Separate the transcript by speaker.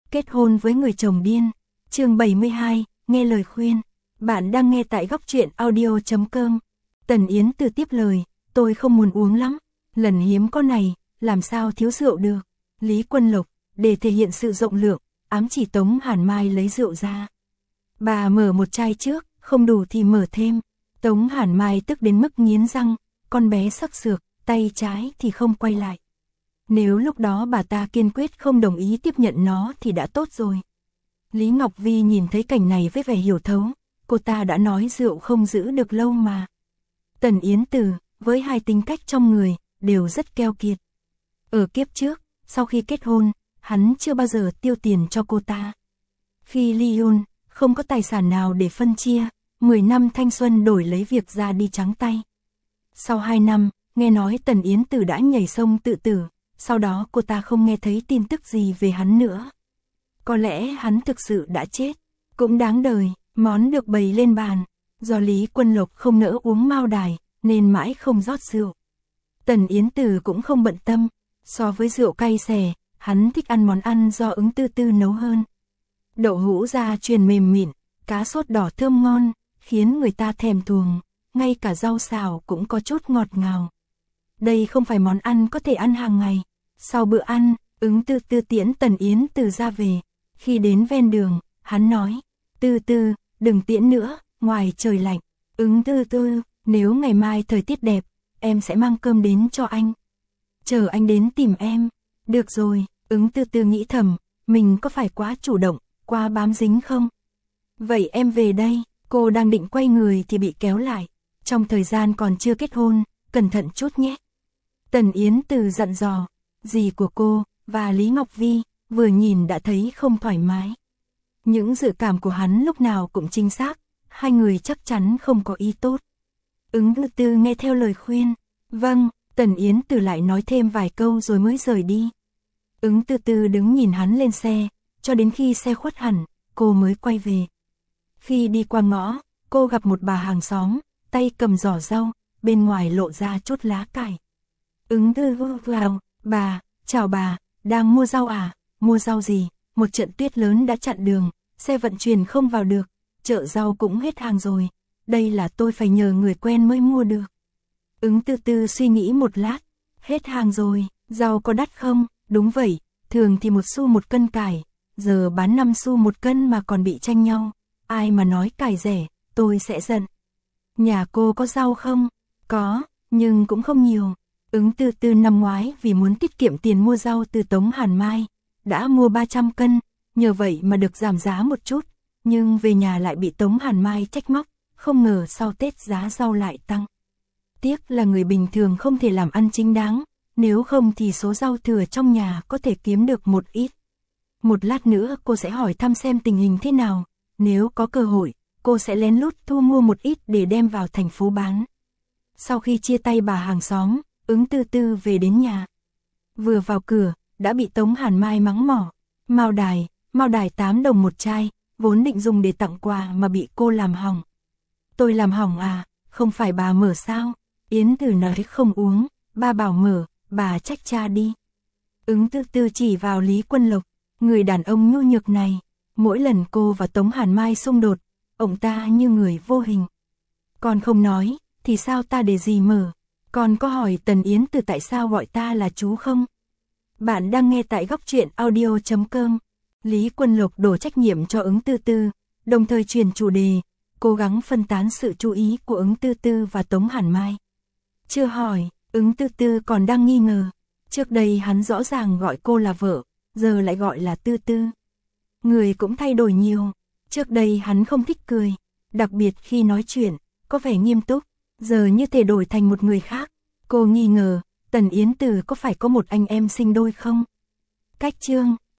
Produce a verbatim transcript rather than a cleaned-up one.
Speaker 1: Kết hôn với người chồng điên. Chương bảy mươi hai, nghe lời khuyên. Bạn đang nghe tại góc truyện audio chấm com. Tần Yến Từ tiếp lời, tôi không muốn uống lắm, lần hiếm có này, làm sao thiếu rượu được. Lý Quân Lộc, để thể hiện sự rộng lượng, ám chỉ Tống Hàn Mai lấy rượu ra. Bà mở một chai trước, không đủ thì mở thêm. Tống Hàn Mai tức đến mức nghiến răng, con bé sắc sược, tay trái thì không quay lại. Nếu lúc đó bà ta kiên quyết không đồng ý tiếp nhận nó thì đã tốt rồi. Lý Ngọc Vi nhìn thấy cảnh này với vẻ hiểu thấu, cô ta đã nói rượu không giữ được lâu mà. Tần Yến Từ, với hai tính cách trong người, đều rất keo kiệt. Ở kiếp trước, sau khi kết hôn, hắn chưa bao giờ tiêu tiền cho cô ta. Khi ly hôn, không có tài sản nào để phân chia, mười năm thanh xuân đổi lấy việc ra đi trắng tay. Sau hai năm, nghe nói Tần Yến Từ đã nhảy sông tự tử, sau đó cô ta không nghe thấy tin tức gì về hắn nữa. Có lẽ hắn thực sự đã chết, cũng đáng đời, món được bày lên bàn. Do Lý Quân Lộc không nỡ uống mao đài, nên mãi không rót rượu. Tần Yến Từ cũng không bận tâm, so với rượu cay xè, hắn thích ăn món ăn do Ứng Tư Tư nấu hơn. Đậu hũ gia truyền mềm mịn, cá sốt đỏ thơm ngon, khiến người ta thèm thuồng, ngay cả rau xào cũng có chút ngọt ngào. Đây không phải món ăn có thể ăn hàng ngày. Sau bữa ăn, Ứng Tư Tư tiễn Tần Yến Từ ra về. Khi đến ven đường, hắn nói, Tư Tư, đừng tiễn nữa, ngoài trời lạnh. Ứng Tư Tư, nếu ngày mai thời tiết đẹp, em sẽ mang cơm đến cho anh. Chờ anh đến tìm em. Được rồi, Ứng Tư Tư nghĩ thầm, mình có phải quá chủ động, quá bám dính không? Vậy em về đây. Cô đang định quay người thì bị kéo lại. Trong thời gian còn chưa kết hôn, cẩn thận chút nhé. Tần Yến Từ dặn dò, dì của cô và Lý Ngọc Vi vừa nhìn đã thấy không thoải mái. Những dự cảm của hắn lúc nào cũng chính xác, hai người chắc chắn không có ý tốt. Ứng Tư Tư nghe theo lời khuyên. Vâng, Tần Yến Từ lại nói thêm vài câu rồi mới rời đi. Ứng Tư Tư đứng nhìn hắn lên xe, cho đến khi xe khuất hẳn, cô mới quay về. Khi đi qua ngõ, cô gặp một bà hàng xóm, tay cầm giỏ rau, bên ngoài lộ ra chút lá cải. Ứng Tư Tư vào, bà, chào bà, đang mua rau à, mua rau gì, một trận tuyết lớn đã chặn đường, xe vận chuyển không vào được, chợ rau cũng hết hàng rồi, đây là tôi phải nhờ người quen mới mua được. Ứng Tư Tư suy nghĩ một lát, hết hàng rồi, rau có đắt không, đúng vậy, thường thì một xu một cân cải, giờ bán năm xu một cân mà còn bị tranh nhau, ai mà nói cải rẻ, tôi sẽ giận. Nhà cô có rau không? Có, nhưng cũng không nhiều. Ứng Tư Tư năm ngoái vì muốn tiết kiệm tiền mua rau từ Tống Hàn Mai, đã mua ba trăm cân, nhờ vậy mà được giảm giá một chút, nhưng về nhà lại bị Tống Hàn Mai trách móc, không ngờ sau Tết giá rau lại tăng. Tiếc là người bình thường không thể làm ăn chính đáng, nếu không thì số rau thừa trong nhà có thể kiếm được một ít. Một lát nữa cô sẽ hỏi thăm xem tình hình thế nào, nếu có cơ hội, cô sẽ lén lút thu mua một ít để đem vào thành phố bán. Sau khi chia tay bà hàng xóm, Ứng Tư Tư về đến nhà. Vừa vào cửa, đã bị Tống Hàn Mai mắng mỏ. Mao đài, mao đài tám đồng một chai, vốn định dùng để tặng quà mà bị cô làm hỏng. Tôi làm hỏng à, không phải bà mở sao? Yến Từ nói không uống, ba bảo mở, bà trách cha đi. Ứng Tư Tư chỉ vào Lý Quân Lộc, người đàn ông nhu nhược này. Mỗi lần cô và Tống Hàn Mai xung đột, ông ta như người vô hình. Con không nói, thì sao ta để gì mở? Con có hỏi Tần Yến Từ tại sao gọi ta là chú không? Bạn đang nghe tại góc truyện audio chấm com. Lý Quân Lộc đổ trách nhiệm cho Ứng Tư Tư, đồng thời chuyển chủ đề, cố gắng phân tán sự chú ý của Ứng Tư Tư và Tống Hàn Mai. Chưa hỏi, Ứng Tư Tư còn đang nghi ngờ. Trước đây hắn rõ ràng gọi cô là vợ, giờ lại gọi là Tư Tư. Người cũng thay đổi nhiều. Trước đây hắn không thích cười, đặc biệt khi nói chuyện, có vẻ nghiêm túc, giờ như thể đổi thành một người khác. Cô nghi ngờ, Tần Yến Từ có phải có một anh em sinh đôi không? Cách chương